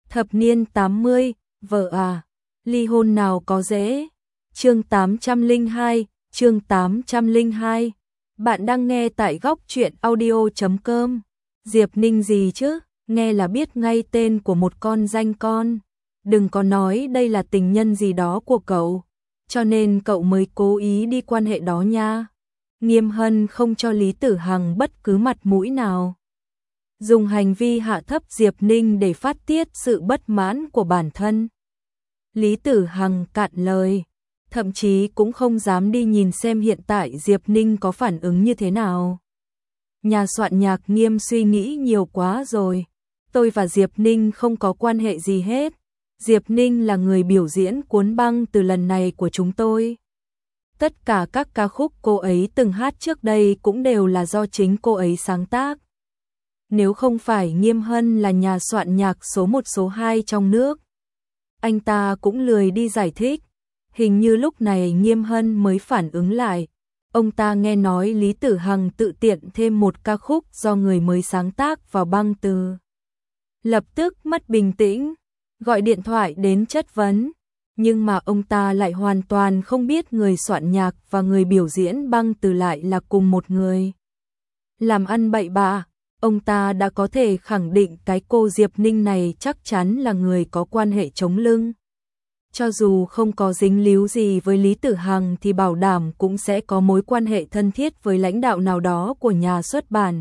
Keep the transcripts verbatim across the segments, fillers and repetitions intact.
Thập niên tám mươi, vợ à, ly hôn nào có dễ. Chương tám trăm lẻ hai, chương tám trăm lẻ hai. Bạn đang nghe tại góc truyện audio chấm com. Diệp Ninh gì chứ, nghe là biết ngay tên của một con danh con. Đừng có nói đây là tình nhân gì đó của cậu, cho nên cậu mới cố ý đi quan hệ đó nha. Nghiêm Hân không cho Lý Tử Hằng bất cứ mặt mũi nào, dùng hành vi hạ thấp Diệp Ninh để phát tiết sự bất mãn của bản thân. Lý Tử Hằng cạn lời, thậm chí cũng không dám đi nhìn xem hiện tại Diệp Ninh có phản ứng như thế nào. Nhà soạn nhạc Nghiêm suy nghĩ nhiều quá rồi. Tôi và Diệp Ninh không có quan hệ gì hết. Diệp Ninh là người biểu diễn cuốn băng từ lần này của chúng tôi. Tất cả các ca khúc cô ấy từng hát trước đây cũng đều là do chính cô ấy sáng tác. Nếu không phải Nghiêm Hân là nhà soạn nhạc số một số hai trong nước, anh ta cũng lười đi giải thích. Hình như lúc này Nghiêm Hân mới phản ứng lại. Ông ta nghe nói Lý Tử Hằng tự tiện thêm một ca khúc do người mới sáng tác vào băng từ. Lập tức mất bình tĩnh, gọi điện thoại đến chất vấn. Nhưng mà ông ta lại hoàn toàn không biết người soạn nhạc và người biểu diễn băng từ lại là cùng một người. Làm ăn bậy bạ, ông ta đã có thể khẳng định cái cô Diệp Ninh này chắc chắn là người có quan hệ chống lưng. Cho dù không có dính líu gì với Lý Tử Hằng thì bảo đảm cũng sẽ có mối quan hệ thân thiết với lãnh đạo nào đó của nhà xuất bản.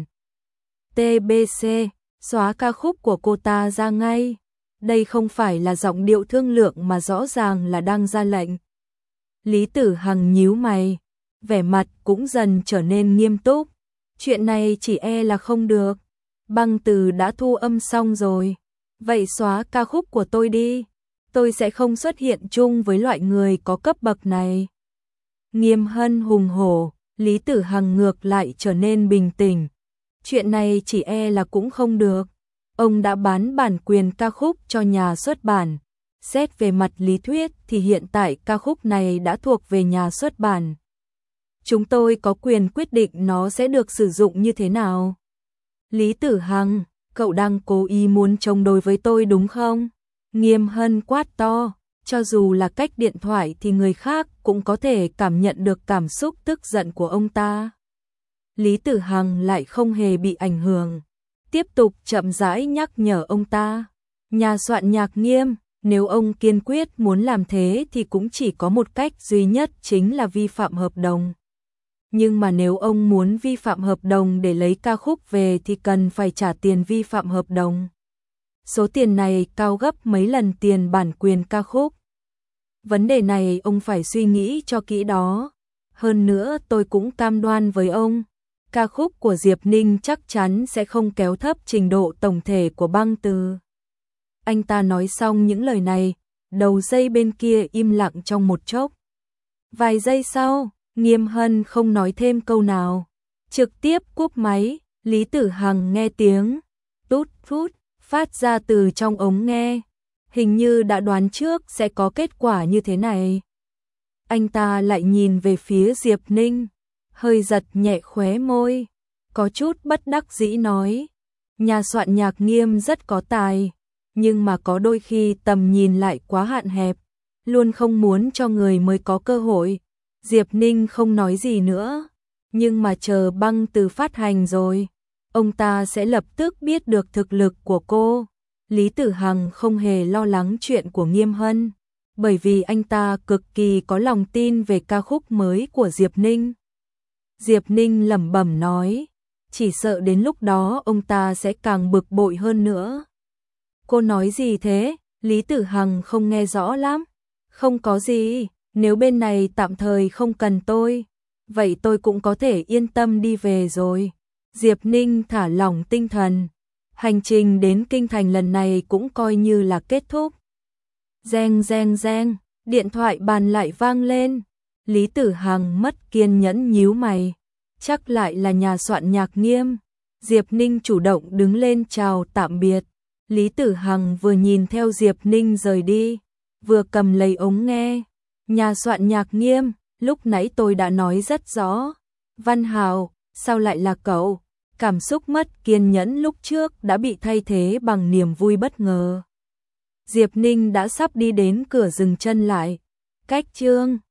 tê bê xê, xóa ca khúc của cô ta ra ngay. Đây không phải là giọng điệu thương lượng mà rõ ràng là đang ra lệnh. Lý Tử Hằng nhíu mày, vẻ mặt cũng dần trở nên nghiêm túc. Chuyện này chỉ e là không được. Băng từ đã thu âm xong rồi. Vậy xóa ca khúc của tôi đi. Tôi sẽ không xuất hiện chung với loại người có cấp bậc này. Nghiêm Hân hùng hổ, Lý Tử Hằng ngược lại trở nên bình tĩnh. Chuyện này chỉ e là cũng không được. Ông đã bán bản quyền ca khúc cho nhà xuất bản. Xét về mặt lý thuyết thì hiện tại ca khúc này đã thuộc về nhà xuất bản. Chúng tôi có quyền quyết định nó sẽ được sử dụng như thế nào. Lý Tử Hằng, cậu đang cố ý muốn chống đối với tôi đúng không? Nghiêm Hân quát to, cho dù là cách điện thoại thì người khác cũng có thể cảm nhận được cảm xúc tức giận của ông ta. Lý Tử Hằng lại không hề bị ảnh hưởng, tiếp tục chậm rãi nhắc nhở ông ta. Nhà soạn nhạc Nghiêm, nếu ông kiên quyết muốn làm thế thì cũng chỉ có một cách duy nhất, chính là vi phạm hợp đồng. Nhưng mà nếu ông muốn vi phạm hợp đồng để lấy ca khúc về thì cần phải trả tiền vi phạm hợp đồng. Số tiền này cao gấp mấy lần tiền bản quyền ca khúc. Vấn đề này ông phải suy nghĩ cho kỹ đó. Hơn nữa tôi cũng cam đoan với ông, ca khúc của Diệp Ninh chắc chắn sẽ không kéo thấp trình độ tổng thể của băng từ. Anh ta nói xong những lời này, đầu dây bên kia im lặng trong một chốc. Vài giây sau, Nghiêm Hân không nói thêm câu nào, trực tiếp cúp máy. Lý Tử Hằng nghe tiếng tút tút phát ra từ trong ống nghe, hình như đã đoán trước sẽ có kết quả như thế này. Anh ta lại nhìn về phía Diệp Ninh, hơi giật nhẹ khóe môi, có chút bất đắc dĩ nói, nhà soạn nhạc Nghiêm rất có tài, nhưng mà có đôi khi tầm nhìn lại quá hạn hẹp, luôn không muốn cho người mới có cơ hội. Diệp Ninh không nói gì nữa, nhưng mà chờ băng từ phát hành rồi, ông ta sẽ lập tức biết được thực lực của cô. Lý Tử Hằng không hề lo lắng chuyện của Nghiêm Hân, bởi vì anh ta cực kỳ có lòng tin về ca khúc mới của Diệp Ninh. Diệp Ninh lẩm bẩm nói, chỉ sợ đến lúc đó ông ta sẽ càng bực bội hơn nữa. Cô nói gì thế? Lý Tử Hằng không nghe rõ lắm. Không có gì, nếu bên này tạm thời không cần tôi, vậy tôi cũng có thể yên tâm đi về rồi. Diệp Ninh thả lỏng tinh thần. Hành trình đến Kinh Thành lần này cũng coi như là kết thúc. Reng reng reng, điện thoại bàn lại vang lên. Lý Tử Hằng mất kiên nhẫn nhíu mày. Chắc lại là nhà soạn nhạc Nghiêm. Diệp Ninh chủ động đứng lên chào tạm biệt. Lý Tử Hằng vừa nhìn theo Diệp Ninh rời đi, vừa cầm lấy ống nghe. Nhà soạn nhạc Nghiêm, lúc nãy tôi đã nói rất rõ. Văn Hào, sao lại là cậu? Cảm xúc mất kiên nhẫn lúc trước đã bị thay thế bằng niềm vui bất ngờ. Diệp Ninh đã sắp đi đến cửa dừng chân lại. Cách chương